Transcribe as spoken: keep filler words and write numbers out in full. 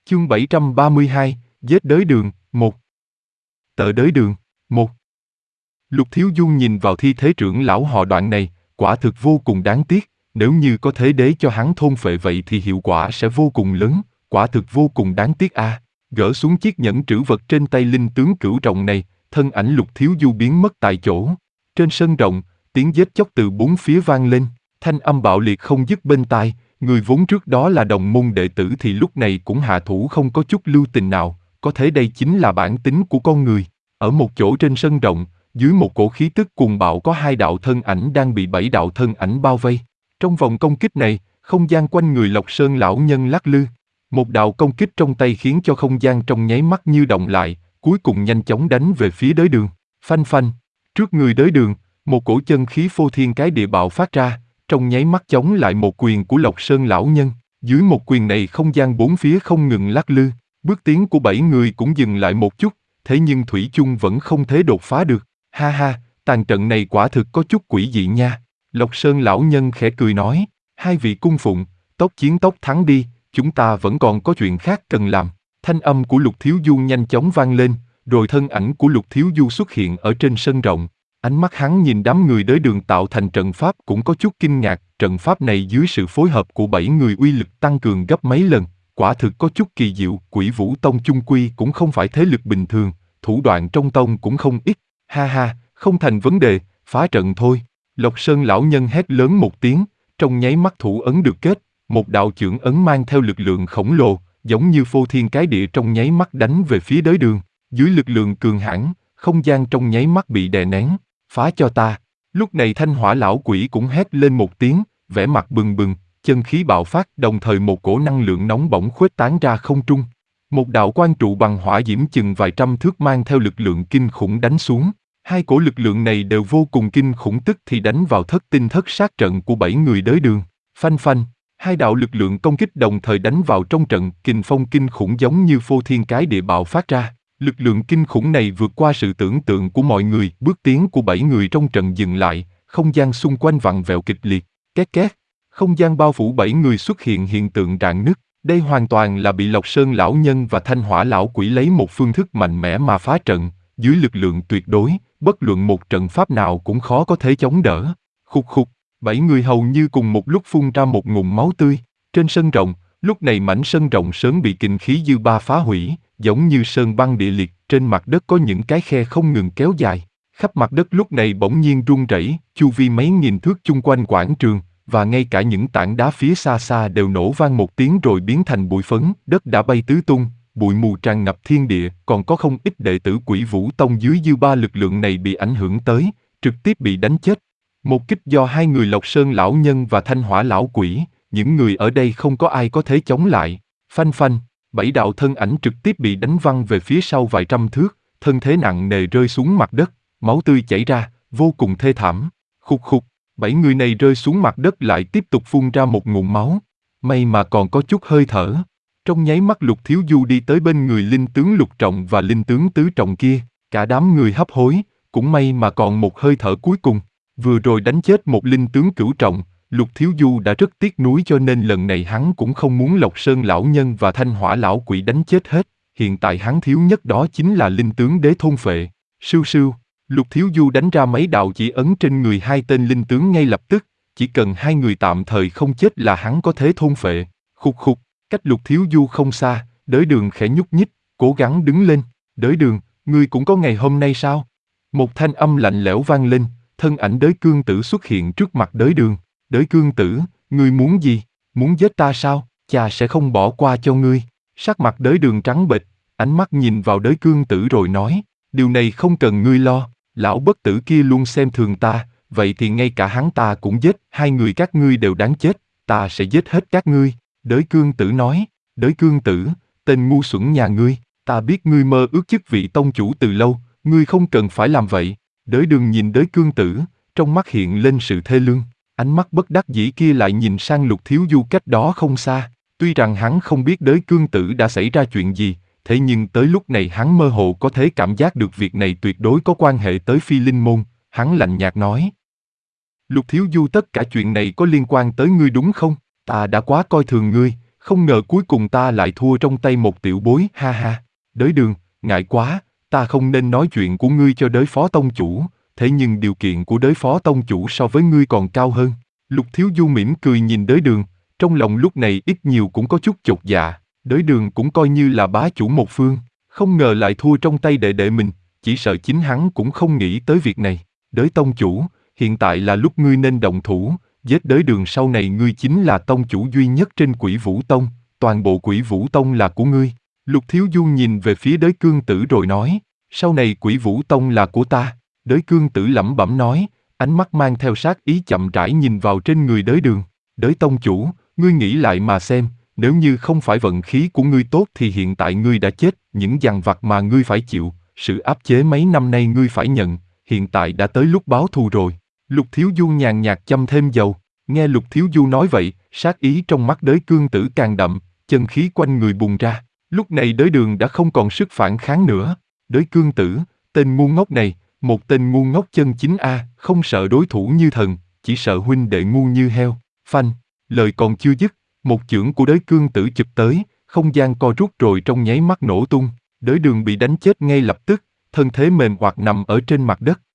Chương bảy trăm ba mươi hai, Vết đới đường, một. Tợ đới đường, một. Lục Thiếu Du nhìn vào thi thế trưởng lão họ Đoạn này, quả thực vô cùng đáng tiếc, nếu như có thế đế cho hắn thôn phệ vậy thì hiệu quả sẽ vô cùng lớn, quả thực vô cùng đáng tiếc a. À. Gỡ xuống chiếc nhẫn trữ vật trên tay linh tướng cửu trọng này, thân ảnh Lục Thiếu Du biến mất tại chỗ. Trên sân rộng, tiếng giết chóc từ bốn phía vang lên, thanh âm bạo liệt không dứt bên tai, người vốn trước đó là đồng môn đệ tử thì lúc này cũng hạ thủ không có chút lưu tình nào, có thể đây chính là bản tính của con người. Ở một chỗ trên sân rộng, dưới một cổ khí tức cuồng bạo có hai đạo thân ảnh đang bị bảy đạo thân ảnh bao vây. Trong vòng công kích này, không gian quanh người Lộc Sơn lão nhân lắc lư. Một đạo công kích trong tay khiến cho không gian trong nháy mắt như động lại, cuối cùng nhanh chóng đánh về phía đới đường. Phanh phanh, trước người đới đường, một cổ chân khí phô thiên cái địa bạo phát ra, trong nháy mắt chống lại một quyền của Lộc Sơn lão nhân. Dưới một quyền này không gian bốn phía không ngừng lắc lư, bước tiến của bảy người cũng dừng lại một chút, thế nhưng thủy chung vẫn không thể đột phá được. Ha ha, tàn trận này quả thực có chút quỷ dị nha. Lộc Sơn lão nhân khẽ cười nói, hai vị cung phụng, tốc chiến tốc thắng đi, chúng ta vẫn còn có chuyện khác cần làm. Thanh âm của Lục Thiếu Du nhanh chóng vang lên, rồi thân ảnh của Lục Thiếu Du xuất hiện ở trên sân rộng. Ánh mắt hắn nhìn đám người đới đường tạo thành trận pháp cũng có chút kinh ngạc, trận pháp này dưới sự phối hợp của bảy người uy lực tăng cường gấp mấy lần, quả thực có chút kỳ diệu. Quỷ Vũ Tông chung quy cũng không phải thế lực bình thường, thủ đoạn trong tông cũng không ít. Ha ha, không thành vấn đề, phá trận thôi. Lộc Sơn lão nhân hét lớn một tiếng, trong nháy mắt thủ ấn được kết, một đạo chưởng ấn mang theo lực lượng khổng lồ, giống như phô thiên cái địa trong nháy mắt đánh về phía đới đường. Dưới lực lượng cường hãn, không gian trong nháy mắt bị đè nén. Phá cho ta. Lúc này Thanh Hỏa lão quỷ cũng hét lên một tiếng, vẻ mặt bừng bừng, chân khí bạo phát, đồng thời một cổ năng lượng nóng bỏng khuếch tán ra không trung. Một đạo quang trụ bằng hỏa diễm chừng vài trăm thước mang theo lực lượng kinh khủng đánh xuống. Hai cổ lực lượng này đều vô cùng kinh khủng, tức thì đánh vào thất tinh thất sát trận của bảy người đới đường. Phanh phanh, hai đạo lực lượng công kích đồng thời đánh vào trong trận, kình phong kinh khủng giống như phô thiên cái địa bạo phát ra. Lực lượng kinh khủng này vượt qua sự tưởng tượng của mọi người, bước tiến của bảy người trong trận dừng lại, không gian xung quanh vặn vẹo kịch liệt, két két, không gian bao phủ bảy người xuất hiện hiện tượng rạn nứt. Đây hoàn toàn là bị Lộc Sơn lão nhân và Thanh Hỏa lão quỷ lấy một phương thức mạnh mẽ mà phá trận, dưới lực lượng tuyệt đối, bất luận một trận pháp nào cũng khó có thể chống đỡ. Khục khục, bảy người hầu như cùng một lúc phun ra một ngụm máu tươi. Trên sân rộng, lúc này mảnh sân rộng sớm bị kình khí dư ba phá hủy, giống như sơn băng địa liệt, trên mặt đất có những cái khe không ngừng kéo dài. Khắp mặt đất lúc này bỗng nhiên rung rẩy, chu vi mấy nghìn thước chung quanh quảng trường, và ngay cả những tảng đá phía xa xa đều nổ vang một tiếng rồi biến thành bụi phấn, đất đã bay tứ tung, bụi mù tràn ngập thiên địa, còn có không ít đệ tử Quỷ Vũ Tông dưới dư ba lực lượng này bị ảnh hưởng tới, trực tiếp bị đánh chết. Một kích do hai người Lộc Sơn lão nhân và Thanh Hỏa lão quỷ, những người ở đây không có ai có thể chống lại. Phanh phanh, bảy đạo thân ảnh trực tiếp bị đánh văng về phía sau vài trăm thước, thân thế nặng nề rơi xuống mặt đất, máu tươi chảy ra, vô cùng thê thảm. Khục khục, bảy người này rơi xuống mặt đất lại tiếp tục phun ra một ngụm máu. May mà còn có chút hơi thở. Trong nháy mắt Lục Thiếu Du đi tới bên người linh tướng lục trọng và linh tướng tứ trọng kia, cả đám người hấp hối, cũng may mà còn một hơi thở cuối cùng. Vừa rồi đánh chết một linh tướng cửu trọng, Lục Thiếu Du đã rất tiếc nuối cho nên lần này hắn cũng không muốn Lộc Sơn lão nhân và Thanh Hỏa lão quỷ đánh chết hết. Hiện tại hắn thiếu nhất đó chính là linh tướng đế thôn phệ. Sưu sưu, Lục Thiếu Du đánh ra mấy đạo chỉ ấn trên người hai tên linh tướng ngay lập tức, chỉ cần hai người tạm thời không chết là hắn có thể thôn phệ. Khục khục, cách Lục Thiếu Du không xa, đới đường khẽ nhúc nhích, cố gắng đứng lên. Đới đường, ngươi cũng có ngày hôm nay sao? Một thanh âm lạnh lẽo vang lên, thân ảnh đới cương tử xuất hiện trước mặt đới đường. Đới cương tử, ngươi muốn gì? Muốn giết ta sao? Cha sẽ không bỏ qua cho ngươi. Sắc mặt đới đường trắng bệch, ánh mắt nhìn vào đới cương tử rồi nói, điều này không cần ngươi lo, lão bất tử kia luôn xem thường ta, vậy thì ngay cả hắn ta cũng giết, hai người các ngươi đều đáng chết, ta sẽ giết hết các ngươi. Đới cương tử nói, đới cương tử, tên ngu xuẩn nhà ngươi, ta biết ngươi mơ ước chức vị tông chủ từ lâu, ngươi không cần phải làm vậy. Đới đường nhìn đới cương tử, trong mắt hiện lên sự thê lương. Ánh mắt bất đắc dĩ kia lại nhìn sang Lục Thiếu Du cách đó không xa, tuy rằng hắn không biết đới cương tử đã xảy ra chuyện gì, thế nhưng tới lúc này hắn mơ hồ có thể cảm giác được việc này tuyệt đối có quan hệ tới Phi Linh Môn, hắn lạnh nhạt nói. Lục Thiếu Du, tất cả chuyện này có liên quan tới ngươi đúng không? Ta đã quá coi thường ngươi, Không ngờ cuối cùng ta lại thua trong tay một tiểu bối, ha ha. Đới Đường, ngại quá, ta không nên nói chuyện của ngươi cho đới phó tông chủ, thế nhưng điều kiện của đới phó tông chủ so với ngươi còn cao hơn. Lục Thiếu Du mỉm cười nhìn Đới Đường, trong lòng lúc này ít nhiều cũng có chút chột dạ. Đới Đường cũng coi như là bá chủ một phương, không ngờ lại thua trong tay đệ đệ mình, chỉ sợ chính hắn cũng không nghĩ tới việc này. Đới tông chủ, hiện tại là lúc ngươi nên động thủ, giết Đới Đường, sau này ngươi chính là tông chủ duy nhất trên Quỷ Vũ Tông, toàn bộ Quỷ Vũ Tông là của ngươi. Lục Thiếu Du nhìn về phía Đới Cương Tử rồi nói, sau này Quỷ Vũ Tông là của ta. Đới Cương Tử lẩm bẩm nói, ánh mắt mang theo sát ý chậm rãi nhìn vào trên người Đới Đường. Đới tông chủ, ngươi nghĩ lại mà xem, nếu như không phải vận khí của ngươi tốt thì hiện tại ngươi đã chết, những dằn vặt mà ngươi phải chịu, sự áp chế mấy năm nay ngươi phải nhận, hiện tại đã tới lúc báo thù rồi. Lục Thiếu Du nhàn nhạt châm thêm dầu, nghe Lục Thiếu Du nói vậy, sát ý trong mắt Đới Cương Tử càng đậm, chân khí quanh người bùng ra. Lúc này Đới Đường đã không còn sức phản kháng nữa. Đới Cương Tử, tên ngu ngốc này, một tên ngu ngốc chân chính a, không sợ đối thủ như thần, chỉ sợ huynh đệ ngu như heo. Phanh, lời còn chưa dứt, một chưởng của Đới Cương Tử chụp tới, không gian co rút rồi trong nháy mắt nổ tung. Đới Đường bị đánh chết ngay lập tức, thân thế mềm oặt nằm ở trên mặt đất.